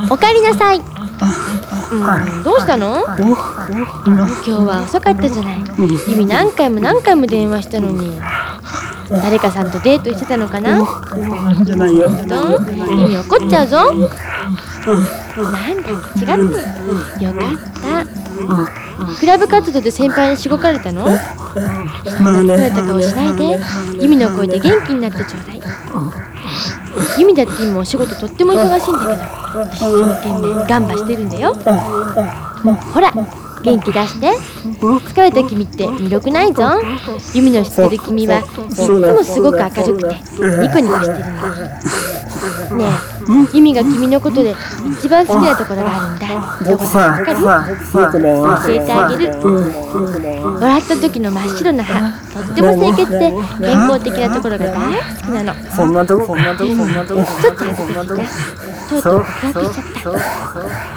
おかえりなさい。どうしたの？今日は遅かったじゃない。ユミ何回も電話したのに。誰かさんとデートしてたのかな？ じゃないよ。 ユミ怒っちゃうぞ。なんだ、違った。よかった。クラブ活動で先輩にしごかれたの？ まあね。 疲れた顔しないで。ユミの声で元気になってちょうだい。ユミだって今お仕事とっても忙しいんだけど、一生懸命ガンバしてるんだよ。ほら、元気出して。疲れた君って魅力ないぞ。ユミの知ってる君はいつもすごく明るくてニコニコしてるんだ。ねえ、ユミが君のことで一番好きなところがあるんだ。どこだかわかる？教えてあげる。笑った時の真っ白な歯、とっても清潔で健康的なところが大好きなの。 そんなとこ。 ちょっと恥ずかしいね。とうとう告白しちゃった。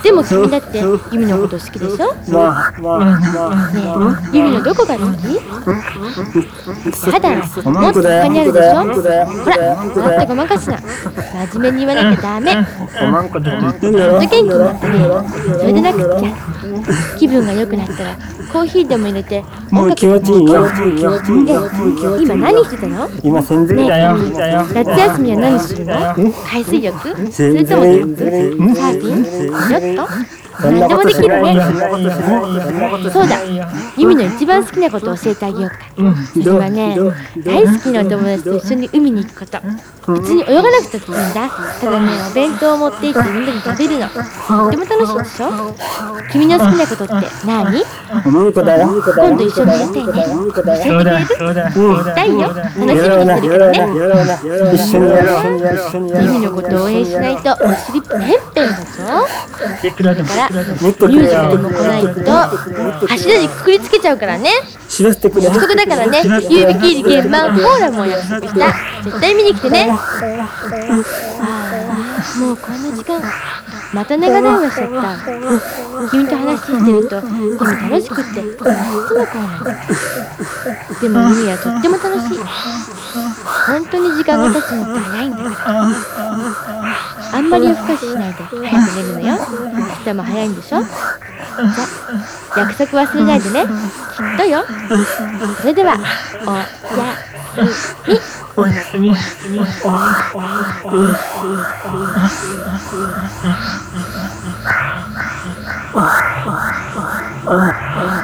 でも君だってユミのこと好きでしょ？ まあ。 ねえ、ユミのどこが好き？肌、もっと他にあるでしょ？ほら、もっとごまかすな。真面目に言わなきゃダメ。 おまんこと言ってんだちょろ。 っと元気になったね。それでなくっちゃ。気分が良くなったらコーヒーでも入れてもう気持ちいいよ。 今何してたの？ 今洗剤だよ。 夏休みは何するの？海水浴？それともキャンプ？サーフィン？ヨット？何でもできるね。そうだ、ユミの一番好きなことを教えてあげようか。それはね、大好きなお友達と一緒に海に行くこと。別に泳がなくたっていいんだ。ただね、お弁当を持って行ってみんなに食べるの。とっても楽しいでしょ？君の好きなことって何？今度一緒にやりたいね。教えてくれる？したいよ。楽しみにしてるからね。 一緒にやろう。 ユミのことを応援しないとお尻ペンペンだぞ。だからミュージカルも来ないと柱にくくりつけちゃうからね。 知らせてくれ。 約束だからね。ユービキーリ現場コーラも約束した。絶対見に来てね。もうこんな時間。また長電話しちゃった。君と話してるとユミ楽しくっていつもこうなの。でもユミはとっても楽しい。本当に時間が経つのって早いんだから。あんまり夜更かししないで早く寝るのよ。明日も早いんでしょ？じゃ、約束忘れないでね。きっとよ。それではおやすみ。 あ